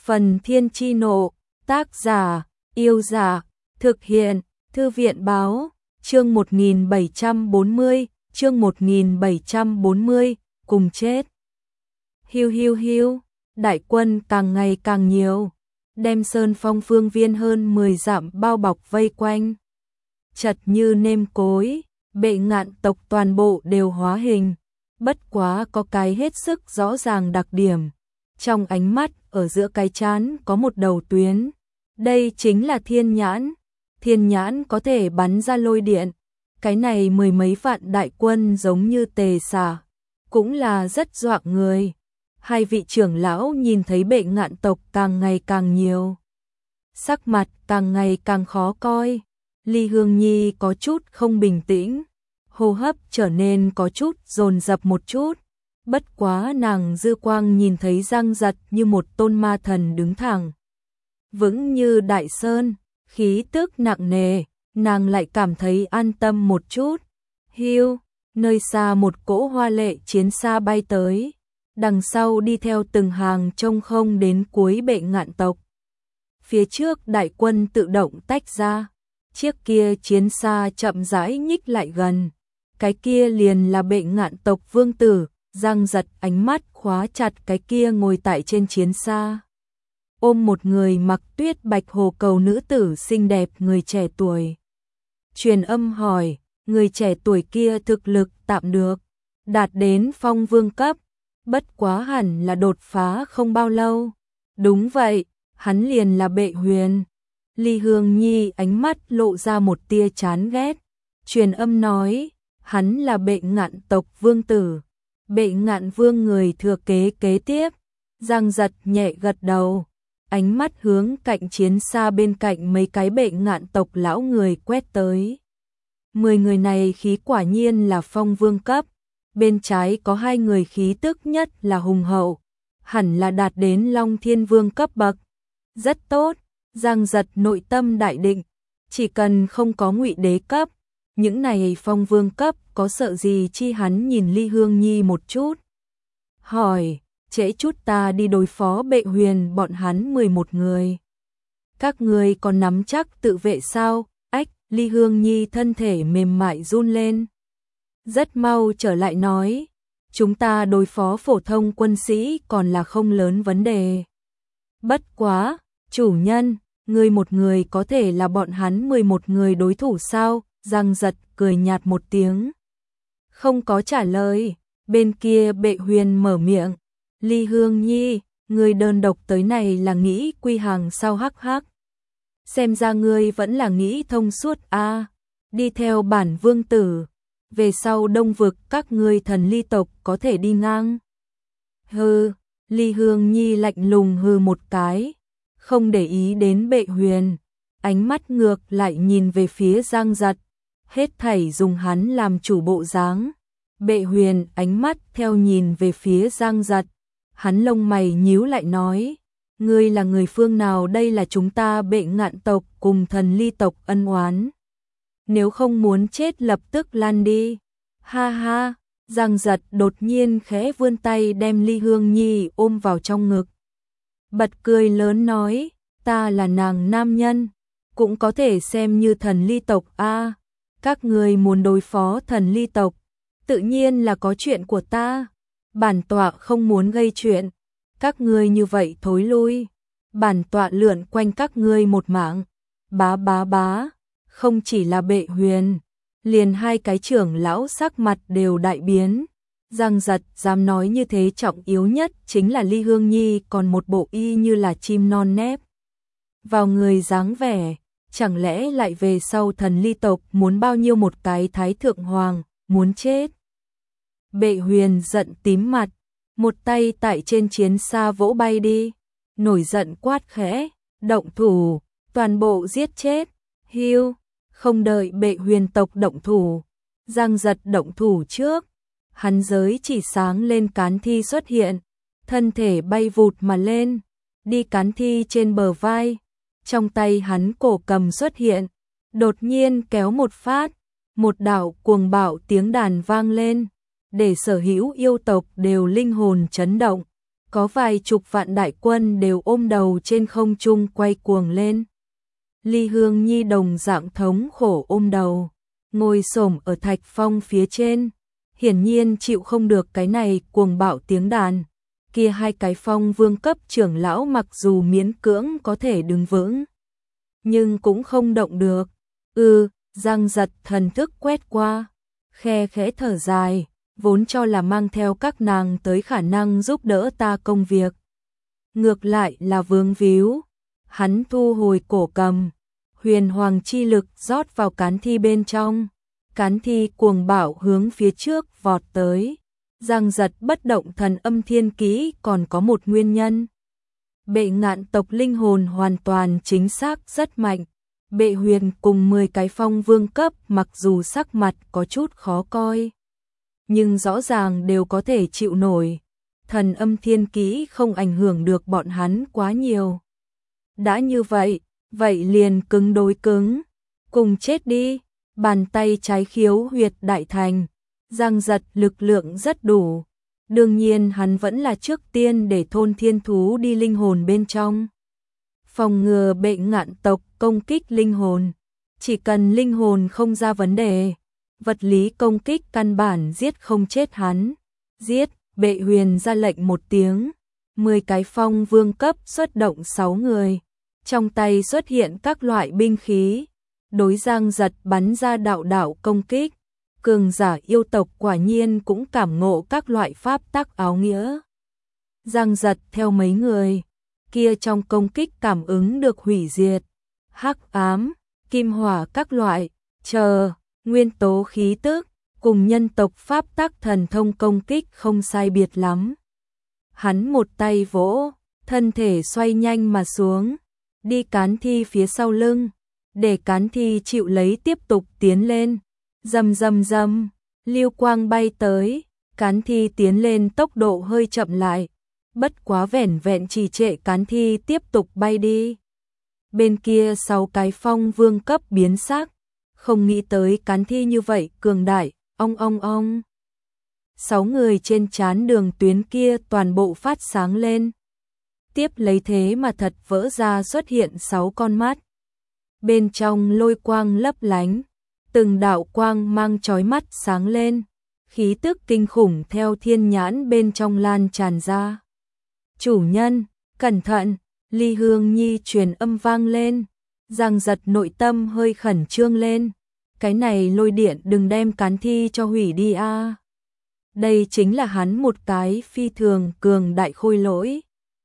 Phần Thiên Chi Nộ, tác giả, Yêu Giả, thực hiện, Thư viện Báo, chương 1740, chương 1740, cùng chết. Hiu hiu hiu, đại quân càng ngày càng nhiều, đem Sơn Phong phương viên hơn 10 dặm bao bọc vây quanh. Chật như nêm cối, Bệ Ngạn tộc toàn bộ đều hóa hình, bất quá có cái hết sức rõ ràng đặc điểm. Trong ánh mắt, ở giữa cái trán có một đầu tuyến. Đây chính là thiên nhãn. Thiên nhãn có thể bắn ra lôi điện. Cái này mười mấy vạn đại quân giống như tề xà, cũng là rất dọa người. Hai vị trưởng lão nhìn thấy Bệ Ngạn tộc càng ngày càng nhiều, sắc mặt càng ngày càng khó coi. Ly Hương Nhi có chút không bình tĩnh, hô hấp trở nên có chút dồn dập một chút. Bất quá nàng dư quang nhìn thấy Giang Giật như một tôn ma thần đứng thẳng, vững như đại sơn, khí tức nặng nề, nàng lại cảm thấy an tâm một chút. Hiu, nơi xa một cỗ hoa lệ chiến xa bay tới, đằng sau đi theo từng hàng trông không đến cuối Bệ Ngạn tộc. Phía trước đại quân tự động tách ra, chiếc kia chiến xa chậm rãi nhích lại gần, cái kia liền là Bệ Ngạn tộc vương tử. Giang Giật ánh mắt khóa chặt cái kia ngồi tại trên chiến xa, ôm một người mặc tuyết bạch hồ cầu nữ tử xinh đẹp người trẻ tuổi. Truyền âm hỏi, người trẻ tuổi kia thực lực tạm được, đạt đến phong vương cấp, bất quá hẳn là đột phá không bao lâu. Đúng vậy, hắn liền là Bệ Huyền. Ly Hương Nhi ánh mắt lộ ra một tia chán ghét. Truyền âm nói, hắn là Bệ Ngạn tộc vương tử, Bệ Ngạn vương người thừa kế kế tiếp. Giang Giật nhẹ gật đầu, ánh mắt hướng cạnh chiến xa bên cạnh mấy cái Bệ Ngạn tộc lão người quét tới. 10 người này khí quả nhiên là phong vương cấp, bên trái có 2 người khí tức nhất là hùng hậu, hẳn là đạt đến Long Thiên Vương cấp bậc. Rất tốt, Giang Giật nội tâm đại định, chỉ cần không có Ngụy Đế cấp, những này phong vương cấp có sợ gì chi. Hắn nhìn Ly Hương Nhi một chút, hỏi, trễ chút ta đi đối phó Bệ Huyền bọn hắn 11 người. Các người còn nắm chắc tự vệ sao? Ách, Ly Hương Nhi thân thể mềm mại run lên. Rất mau trở lại nói, chúng ta đối phó phổ thông quân sĩ còn là không lớn vấn đề. Bất quá, chủ nhân, người một người có thể là bọn hắn 11 người đối thủ sao? Giang Giật cười nhạt một tiếng, không có trả lời. Bên kia Bệ Huyền mở miệng, Ly Hương Nhi, người đơn độc tới này là nghĩ quy hàng sao? Hắc hắc, xem ra ngươi vẫn là nghĩ thông suốt a. Đi theo bản vương tử, về sau Đông vực các ngươi Thần Ly tộc có thể đi ngang. Hừ, Ly Hương Nhi lạnh lùng hừ một cái, không để ý đến Bệ Huyền, ánh mắt ngược lại nhìn về phía Giang Giật, hết thảy dùng hắn làm chủ bộ dáng. Bệ Huyền ánh mắt theo nhìn về phía Giang Giật, hắn lông mày nhíu lại nói, ngươi là người phương nào? Đây là chúng ta Bệ Ngạn tộc cùng Thần Ly tộc ân oán, nếu không muốn chết lập tức lan đi. Ha ha, Giang Giật đột nhiên khẽ vươn tay đem Ly Hương Nhi ôm vào trong ngực, bật cười lớn nói, ta là nàng nam nhân, cũng có thể xem như Thần Ly tộc a. Các người muốn đối phó Thần Ly tộc, tự nhiên là có chuyện của ta. Bản tọa không muốn gây chuyện, các ngươi như vậy thối lui, bản tọa lượn quanh các ngươi một mạng. Bá bá bá, không chỉ là Bệ Huyền, liền 2 cái trưởng lão sắc mặt đều đại biến. Giang Giật dám nói như thế, trọng yếu nhất chính là Ly Hương Nhi còn một bộ y như là chim non nép vào người dáng vẻ, chẳng lẽ lại về sau Thần Ly tộc muốn bao nhiêu một cái Thái Thượng Hoàng, muốn chết. Bệ Huyền giận tím mặt, một tay tại trên chiến xa vỗ bay đi, nổi giận quát khẽ, động thủ, toàn bộ giết chết. Hiu, không đợi Bệ Huyền tộc động thủ, Giang Giật động thủ trước, hắn giới chỉ sáng lên cán thi xuất hiện, thân thể bay vụt mà lên, đi cán thi trên bờ vai. Trong tay hắn cổ cầm xuất hiện, đột nhiên kéo một phát, một đạo cuồng bạo tiếng đàn vang lên, để sở hữu yêu tộc đều linh hồn chấn động. có vài chục vạn đại quân đều ôm đầu trên không trung quay cuồng lên. Ly Hương Nhi đồng dạng thống khổ ôm đầu, ngồi xổm ở thạch phong phía trên, hiển nhiên chịu không được cái này cuồng bạo tiếng đàn. Kia hai cái phong vương cấp trưởng lão mặc dù miễn cưỡng có thể đứng vững, nhưng cũng không động được. Giang Giật thần thức quét qua, khe khẽ thở dài, vốn cho là mang theo các nàng tới khả năng giúp đỡ ta công việc. Ngược lại là vướng víu, hắn thu hồi cổ cầm, huyền hoàng chi lực rót vào cán thi bên trong, cán thi cuồng bạo hướng phía trước vọt tới. Giang Giật bất động thần âm thiên kỹ còn có một nguyên nhân. Bệ Ngạn tộc linh hồn hoàn toàn chính xác rất mạnh. Bệ Huyền cùng 10 cái phong vương cấp mặc dù sắc mặt có chút khó coi, nhưng rõ ràng đều có thể chịu nổi. Thần âm thiên kỹ không ảnh hưởng được bọn hắn quá nhiều. Đã như vậy, vậy liền cứng đối cứng, cùng chết đi. Bàn tay trái khiếu huyệt đại thành, Giang Giật lực lượng rất đủ. Đương nhiên hắn vẫn là trước tiên để thôn thiên thú đi linh hồn bên trong, phòng ngừa Bệ Ngạn tộc công kích linh hồn. Chỉ cần linh hồn không ra vấn đề, vật lý công kích căn bản giết không chết hắn. Giết! Bệ Huyền ra lệnh một tiếng, 10 cái phong vương cấp xuất động 6 người, trong tay xuất hiện các loại binh khí, đối Giang Giật bắn ra đạo đạo công kích. Cường giả yêu tộc quả nhiên cũng cảm ngộ các loại pháp tắc áo nghĩa. Giang Giật theo mấy người kia trong công kích cảm ứng được hủy diệt, hắc ám, kim hỏa các loại, nguyên tố khí tức, cùng nhân tộc pháp tắc thần thông công kích không sai biệt lắm. Hắn một tay vỗ, thân thể xoay nhanh mà xuống, đi cán thi phía sau lưng, để cán thi chịu lấy tiếp tục tiến lên. Rầm rầm rầm, lưu quang bay tới, cán thi tiến lên tốc độ hơi chậm lại, bất quá vẻn vẹn trì trệ cán thi tiếp tục bay đi. Bên kia 6 cái phong vương cấp biến sắc, không nghĩ tới cán thi như vậy cường đại, ong. 6 người trên trán đường tuyến kia toàn bộ phát sáng lên. Tiếp lấy thế mà thật vỡ ra xuất hiện 6 con mắt. Bên trong lôi quang lấp lánh, từng đạo quang mang chói mắt sáng lên, khí tức kinh khủng theo thiên nhãn bên trong lan tràn ra. Chủ nhân, cẩn thận! Ly Hương Nhi truyền âm vang lên. Giang Giật nội tâm hơi khẩn trương lên. Cái này lôi điện đừng đem cán thi cho hủy đi a. Đây chính là hắn một cái phi thường cường đại khôi lỗi.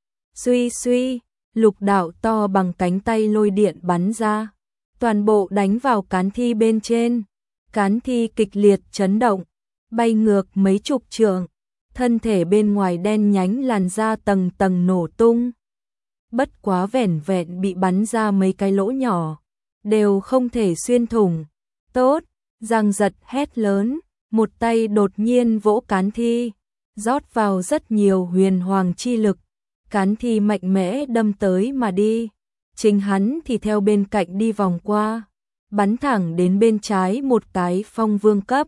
Suy, lục đạo to bằng cánh tay lôi điện bắn ra, toàn bộ đánh vào cán thi bên trên. Cán thi kịch liệt chấn động, bay ngược mấy chục trượng, thân thể bên ngoài đen nhánh làn da tầng tầng nổ tung. Bất quá vẻn vẹn bị bắn ra mấy cái lỗ nhỏ, đều không thể xuyên thủng. Tốt! Giang Giật hét lớn, một tay đột nhiên vỗ cán thi, rót vào rất nhiều huyền hoàng chi lực. Cán thi mạnh mẽ đâm tới mà đi, chính hắn thì theo bên cạnh đi vòng qua, bắn thẳng đến bên trái một cái phong vương cấp.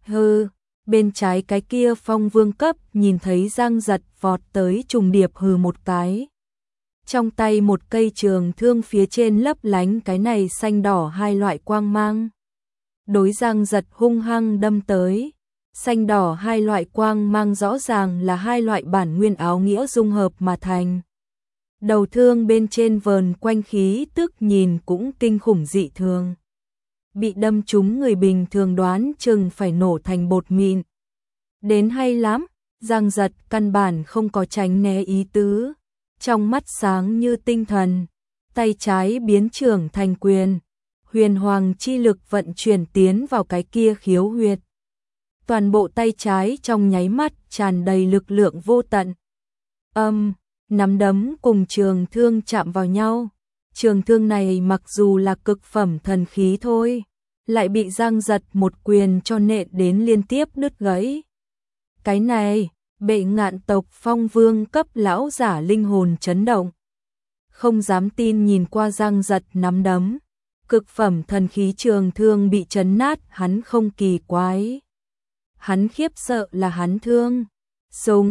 Bên trái cái kia phong vương cấp nhìn thấy Giang Giật vọt tới trùng điệp hừ một cái. Trong tay một cây trường thương phía trên lấp lánh cái này xanh đỏ hai loại quang mang. Đối Giang Giật hung hăng đâm tới. Xanh đỏ hai loại quang mang rõ ràng là hai loại bản nguyên áo nghĩa dung hợp mà thành. Đầu thương bên trên vờn quanh khí tức nhìn cũng kinh khủng dị thường. Bị đâm trúng người bình thường đoán chừng phải nổ thành bột mịn. Đến hay lắm, Giang Giật căn bản không có tránh né ý tứ. Trong mắt sáng như tinh thần, tay trái biến trưởng thành quyền. Huyền hoàng chi lực vận chuyển tiến vào cái kia khiếu huyệt. Toàn bộ tay trái trong nháy mắt tràn đầy lực lượng vô tận. Nắm đấm cùng trường thương chạm vào nhau. Trường thương này mặc dù là cực phẩm thần khí thôi, lại bị Giang Giật một quyền cho nện đến liên tiếp đứt gãy. Cái này, Bệ Ngạn tộc phong vương cấp lão giả linh hồn chấn động. Không dám tin nhìn qua Giang Giật nắm đấm. Cực phẩm thần khí trường thương bị chấn nát hắn không kỳ quái. Hắn khiếp sợ là hắn thương. Súng,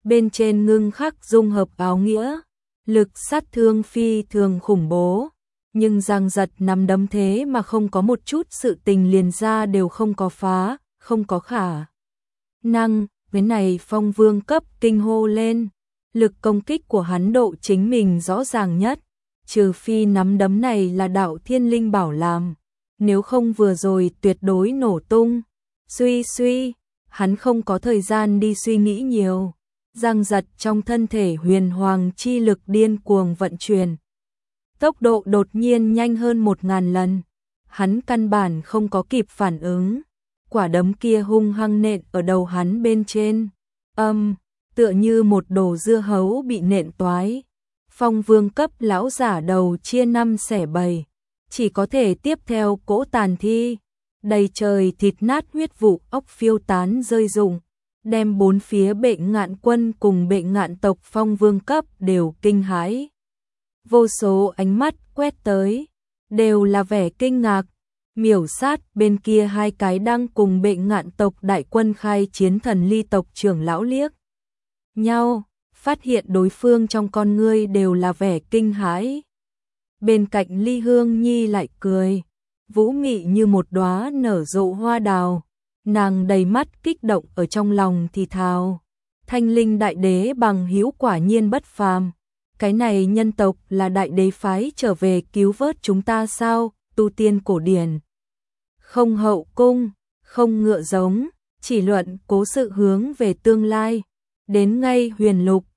bên trên ngưng khắc dung hợp áo nghĩa, lực sát thương phi thường khủng bố, nhưng Giang Giật nắm đấm thế mà không có một chút sự tình liền ra đều không có phá, không có khả năng. Cái này Phong Vương cấp kinh hô lên, lực công kích của hắn độ chính mình rõ ràng nhất, trừ phi nắm đấm này là đạo thiên linh bảo làm, nếu không vừa rồi tuyệt đối nổ tung. Suy, hắn không có thời gian đi suy nghĩ nhiều. Giang Giật trong thân thể huyền hoàng chi lực điên cuồng vận chuyển, tốc độ đột nhiên nhanh hơn 1000 lần, hắn căn bản không có kịp phản ứng. Quả đấm kia hung hăng nện ở đầu hắn bên trên, tựa như một đồ dưa hấu bị nện toái. Phong Vương cấp lão giả đầu chia 5 xẻ 7, chỉ có thể tiếp theo cỗ tàn thi, đầy trời thịt nát huyết vụ óc phiêu tán rơi rụng, đem bốn phía Bệ Ngạn quân cùng Bệ Ngạn tộc Phong Vương cấp đều kinh hãi. Vô số ánh mắt quét tới, đều là vẻ kinh ngạc. Miểu Sát bên kia hai cái đang cùng Bệ Ngạn tộc đại quân khai chiến Thần Ly tộc trưởng lão liếc nhau, phát hiện đối phương trong con ngươi đều là vẻ kinh hãi. Bên cạnh Ly Hương Nhi lại cười, vũ mị như một đóa nở rộ hoa đào, nàng đầy mắt kích động ở trong lòng thì thào, Thanh Linh đại đế bằng hữu quả nhiên bất phàm, cái này nhân tộc là đại đế phái trở về cứu vớt chúng ta sao? Tu tiên cổ điển, không hậu cung, không ngựa giống, chỉ luận cố sự hướng về tương lai. Đến ngay huyền lục,